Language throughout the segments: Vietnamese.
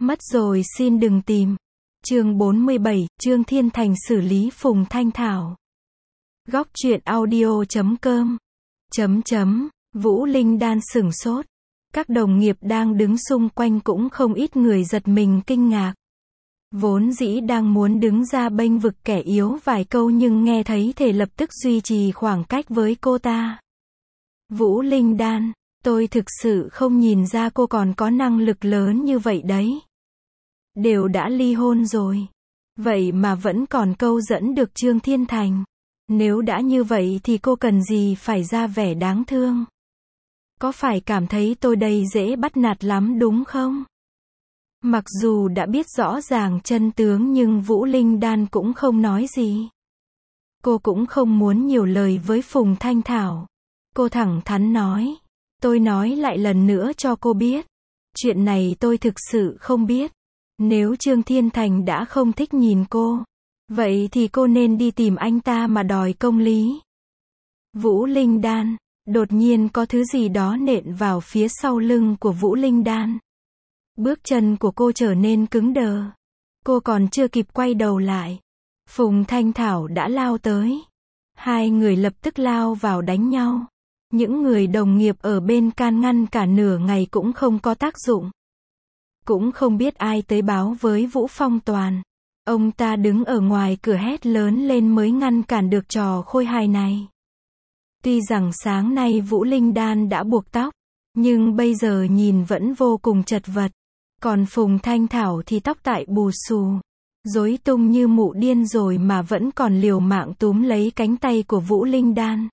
Mất rồi xin đừng tìm. Chương 47, Trương Thiên Thành xử lý Phùng Thanh Thảo. Góc truyện audio.com. Vũ Linh Đan sửng sốt. Các đồng nghiệp đang đứng xung quanh cũng không ít người giật mình kinh ngạc. Vốn dĩ đang muốn đứng ra bênh vực kẻ yếu vài câu nhưng nghe thấy thể lập tức duy trì khoảng cách với cô ta. Vũ Linh Đan, tôi thực sự không nhìn ra cô còn có năng lực lớn như vậy đấy. Đều đã ly hôn rồi. Vậy mà vẫn còn câu dẫn được Trương Thiên Thành. Nếu đã như vậy thì cô cần gì phải ra vẻ đáng thương. Có phải cảm thấy tôi đây dễ bắt nạt lắm đúng không? Mặc dù đã biết rõ ràng chân tướng nhưng Vũ Linh Đan cũng không nói gì. Cô cũng không muốn nhiều lời với Phùng Thanh Thảo. Cô thẳng thắn nói. Tôi nói lại lần nữa cho cô biết. Chuyện này tôi thực sự không biết. Nếu Trương Thiên Thành đã không thích nhìn cô, vậy thì cô nên đi tìm anh ta mà đòi công lý. Vũ Linh Đan, đột nhiên có thứ gì đó nện vào phía sau lưng của Vũ Linh Đan. Bước chân của cô trở nên cứng đờ. Cô còn chưa kịp quay đầu lại. Phùng Thanh Thảo đã lao tới. Hai người lập tức lao vào đánh nhau. Những người đồng nghiệp ở bên can ngăn cả nửa ngày cũng không có tác dụng. Cũng không biết ai tới báo với Vũ Phong Toàn. Ông ta đứng ở ngoài cửa hét lớn lên mới ngăn cản được trò khôi hài này. Tuy rằng sáng nay Vũ Linh Đan đã buộc tóc, nhưng bây giờ nhìn vẫn vô cùng chật vật. Còn Phùng Thanh Thảo thì tóc tại bù xù, rối tung như mụ điên rồi mà vẫn còn liều mạng túm lấy cánh tay của Vũ Linh Đan.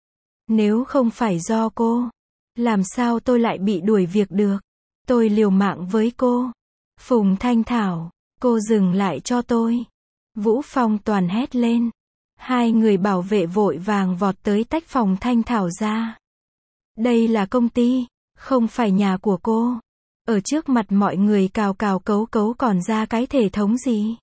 Nếu không phải do cô, làm sao tôi lại bị đuổi việc được? Tôi liều mạng với cô. Phùng Thanh Thảo, cô dừng lại cho tôi. Vũ Phong Toàn hét lên. Hai người bảo vệ vội vàng vọt tới tách Phùng Thanh Thảo ra. Đây là công ty, không phải nhà của cô. Ở trước mặt mọi người cào cào cấu cấu còn ra cái thể thống gì?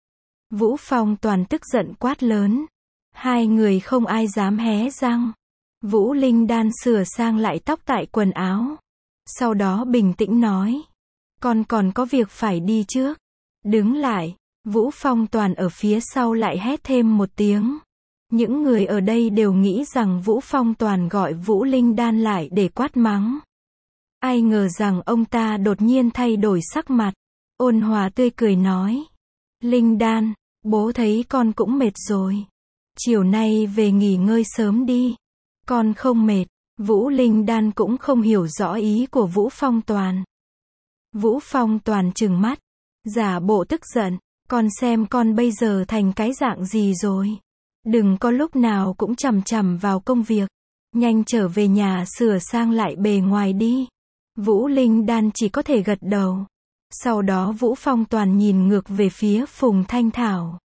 Vũ Phong Toàn tức giận quát lớn. Hai người không ai dám hé răng. Vũ Linh Đan sửa sang lại tóc tại quần áo. Sau đó bình tĩnh nói. Con còn có việc phải đi trước. Đứng lại. Vũ Phong Toàn ở phía sau lại hét thêm một tiếng. Những người ở đây đều nghĩ rằng Vũ Phong Toàn gọi Vũ Linh Đan lại để quát mắng. Ai ngờ rằng ông ta đột nhiên thay đổi sắc mặt. Ôn hòa tươi cười nói. Linh Đan, bố thấy con cũng mệt rồi. Chiều nay về nghỉ ngơi sớm đi. Con không mệt. Vũ Linh Đan cũng không hiểu rõ ý của Vũ Phong Toàn. Vũ Phong Toàn trừng mắt, giả bộ tức giận, con xem con bây giờ thành cái dạng gì rồi. Đừng có lúc nào cũng chằm chằm vào công việc, nhanh trở về nhà sửa sang lại bề ngoài đi. Vũ Linh Đan chỉ có thể gật đầu. Sau đó Vũ Phong Toàn nhìn ngược về phía Phùng Thanh Thảo.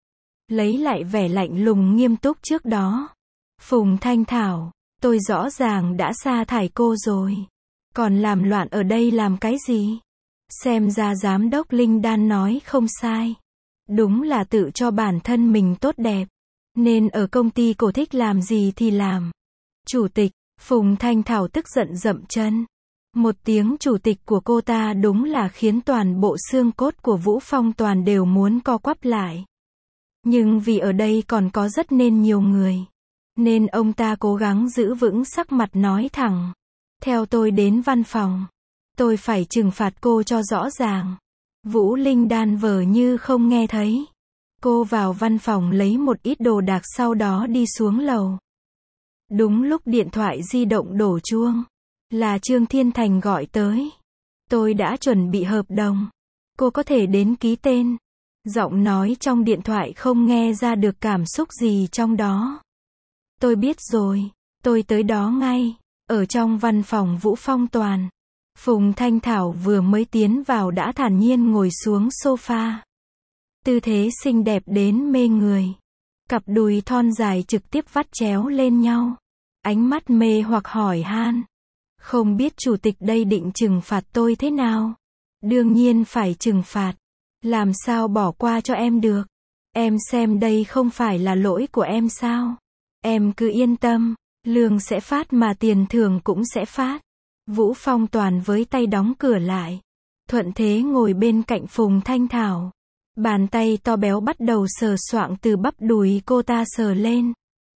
Lấy lại vẻ lạnh lùng nghiêm túc trước đó. Phùng Thanh Thảo, tôi rõ ràng đã sa thải cô rồi. Còn làm loạn ở đây làm cái gì? Xem ra giám đốc Linh Đan nói không sai. Đúng là tự cho bản thân mình tốt đẹp. Nên ở công ty cô thích làm gì thì làm. Chủ tịch, Phùng Thanh Thảo tức giận dậm chân. Một tiếng chủ tịch của cô ta đúng là khiến toàn bộ xương cốt của Vũ Phong Toàn đều muốn co quắp lại. Nhưng vì ở đây còn có rất nên nhiều người. Nên ông ta cố gắng giữ vững sắc mặt nói thẳng. Theo tôi đến văn phòng. Tôi phải trừng phạt cô cho rõ ràng. Vũ Linh Đan vờ như không nghe thấy. Cô vào văn phòng lấy một ít đồ đạc sau đó đi xuống lầu. Đúng lúc điện thoại di động đổ chuông. Là Trương Thiên Thành gọi tới. Tôi đã chuẩn bị hợp đồng. Cô có thể đến ký tên. Giọng nói trong điện thoại không nghe ra được cảm xúc gì trong đó. Tôi biết rồi, tôi tới đó ngay. Ở trong văn phòng Vũ Phong Toàn, Phùng Thanh Thảo vừa mới tiến vào đã thản nhiên ngồi xuống sofa. Tư thế xinh đẹp đến mê người. Cặp đùi thon dài trực tiếp vắt chéo lên nhau. Ánh mắt mê hoặc hỏi han. Không biết chủ tịch đây định trừng phạt tôi thế nào? Đương nhiên phải trừng phạt. Làm sao bỏ qua cho em được? Em xem đây không phải là lỗi của em sao? Em cứ yên tâm, lương sẽ phát mà tiền thưởng cũng sẽ phát. Vũ Phong Toàn với tay đóng cửa lại. thuận thế ngồi bên cạnh Phùng Thanh Thảo. Bàn tay to béo bắt đầu sờ soạng từ bắp đùi cô ta sờ lên.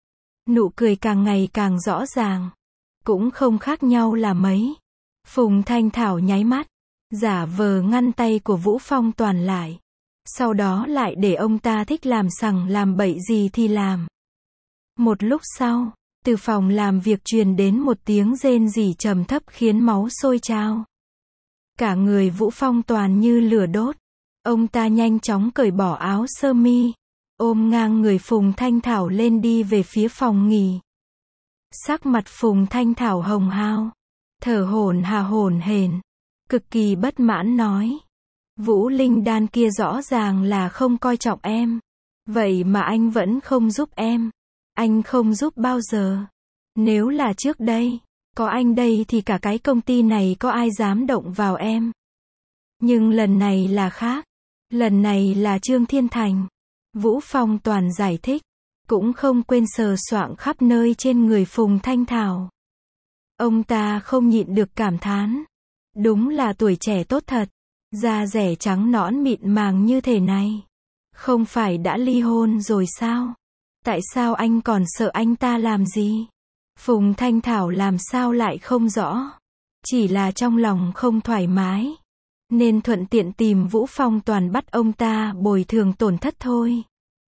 Nụ cười càng ngày càng rõ ràng. Cũng không khác nhau là mấy. Phùng Thanh Thảo nháy mắt, giả vờ ngăn tay của Vũ Phong Toàn lại. Sau đó lại để ông ta thích làm sằng làm bậy gì thì làm. Một lúc sau, từ phòng làm việc truyền đến một tiếng rên rỉ trầm thấp khiến máu sôi trào. Cả người Vũ Phong Toàn như lửa đốt. Ông ta nhanh chóng cởi bỏ áo sơ mi, ôm ngang người Phùng Thanh Thảo lên đi về phía phòng nghỉ. Sắc mặt Phùng Thanh Thảo hồng hao, thở hổn hển, cực kỳ bất mãn nói. Vũ Linh Đan kia rõ ràng là không coi trọng em. Vậy mà anh vẫn không giúp em. Anh không giúp bao giờ. Nếu là trước đây, có anh đây thì cả cái công ty này có ai dám động vào em. Nhưng lần này là khác. Lần này là Trương Thiên Thành. Vũ Phong Toàn giải thích, cũng không quên sờ soạng khắp nơi trên người Phùng Thanh Thảo. Ông ta không nhịn được cảm thán. Đúng là tuổi trẻ tốt thật. Da dẻ trắng nõn mịn màng như thế này. Không phải đã ly hôn rồi sao? Tại sao anh còn sợ anh ta làm gì? Phùng Thanh Thảo làm sao lại không rõ. Chỉ là trong lòng không thoải mái. Nên thuận tiện tìm Vũ Phong Toàn bắt ông ta bồi thường tổn thất thôi.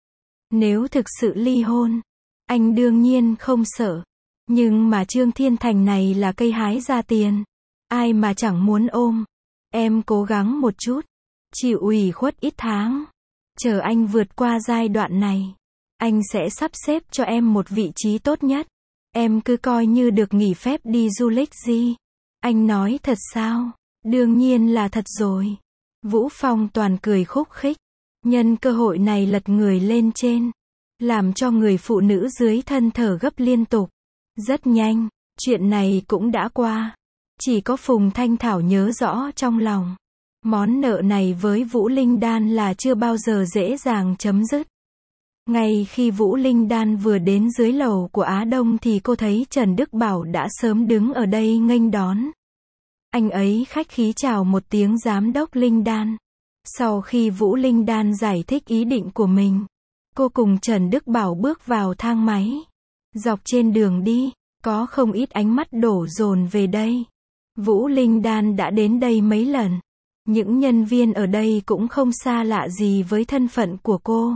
Nếu thực sự ly hôn, anh đương nhiên không sợ. Nhưng mà Trương Thiên Thành này là cây hái ra tiền. Ai mà chẳng muốn ôm. Em cố gắng một chút. Chịu ủy khuất ít tháng. Chờ anh vượt qua giai đoạn này. Anh sẽ sắp xếp cho em một vị trí tốt nhất. Em cứ coi như được nghỉ phép đi du lịch gì. Anh nói thật sao? Đương nhiên là thật rồi. Vũ Phong Toàn cười khúc khích. Nhân cơ hội này lật người lên trên. Làm cho người phụ nữ dưới thân thở gấp liên tục. Rất nhanh, chuyện này cũng đã qua. Chỉ có Phùng Thanh Thảo nhớ rõ trong lòng. Món nợ này với Vũ Linh Đan là chưa bao giờ dễ dàng chấm dứt. Ngay khi Vũ Linh Đan vừa đến dưới lầu của Á Đông thì cô thấy Trần Đức Bảo đã sớm đứng ở đây nghênh đón. Anh ấy khách khí chào một tiếng giám đốc Linh Đan. Sau khi Vũ Linh Đan giải thích ý định của mình, cô cùng Trần Đức Bảo bước vào thang máy. Dọc trên đường đi, có không ít ánh mắt đổ dồn về đây. Vũ Linh Đan đã đến đây mấy lần. Những nhân viên ở đây cũng không xa lạ gì với thân phận của cô.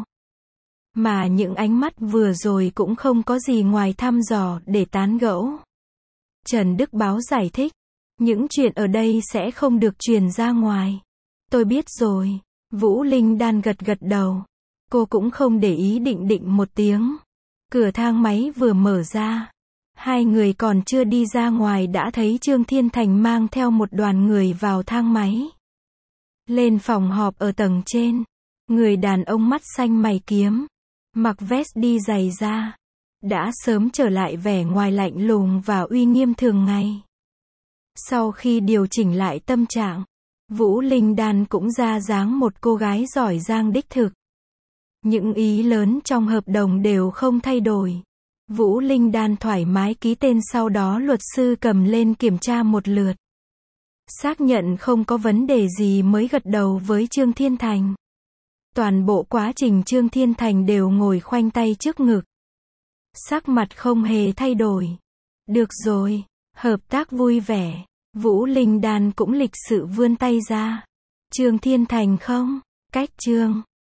Mà những ánh mắt vừa rồi cũng không có gì ngoài thăm dò để tán gẫu. Trần Đức Báo giải thích, những chuyện ở đây sẽ không được truyền ra ngoài. Tôi biết rồi. Vũ Linh Đan gật gật đầu. Cô cũng không để ý, định một tiếng. Cửa thang máy vừa mở ra. Hai người còn chưa đi ra ngoài đã thấy Trương Thiên Thành mang theo một đoàn người vào thang máy. Lên phòng họp ở tầng trên. Người đàn ông mắt xanh mày kiếm, mặc vest đi giày da, đã sớm trở lại vẻ ngoài lạnh lùng và uy nghiêm thường ngày. Sau khi điều chỉnh lại tâm trạng, Vũ Linh Đan cũng ra dáng một cô gái giỏi giang đích thực. Những ý lớn trong hợp đồng đều không thay đổi. Vũ Linh Đan thoải mái ký tên, sau đó luật sư cầm lên kiểm tra một lượt. Xác nhận không có vấn đề gì mới gật đầu với Trương Thiên Thành. Toàn bộ quá trình Trương Thiên Thành đều ngồi khoanh tay trước ngực. Sắc mặt không hề thay đổi. Được rồi, hợp tác vui vẻ. Vũ Linh Đan cũng lịch sự vươn tay ra. Trương Thiên Thành không, cách Trương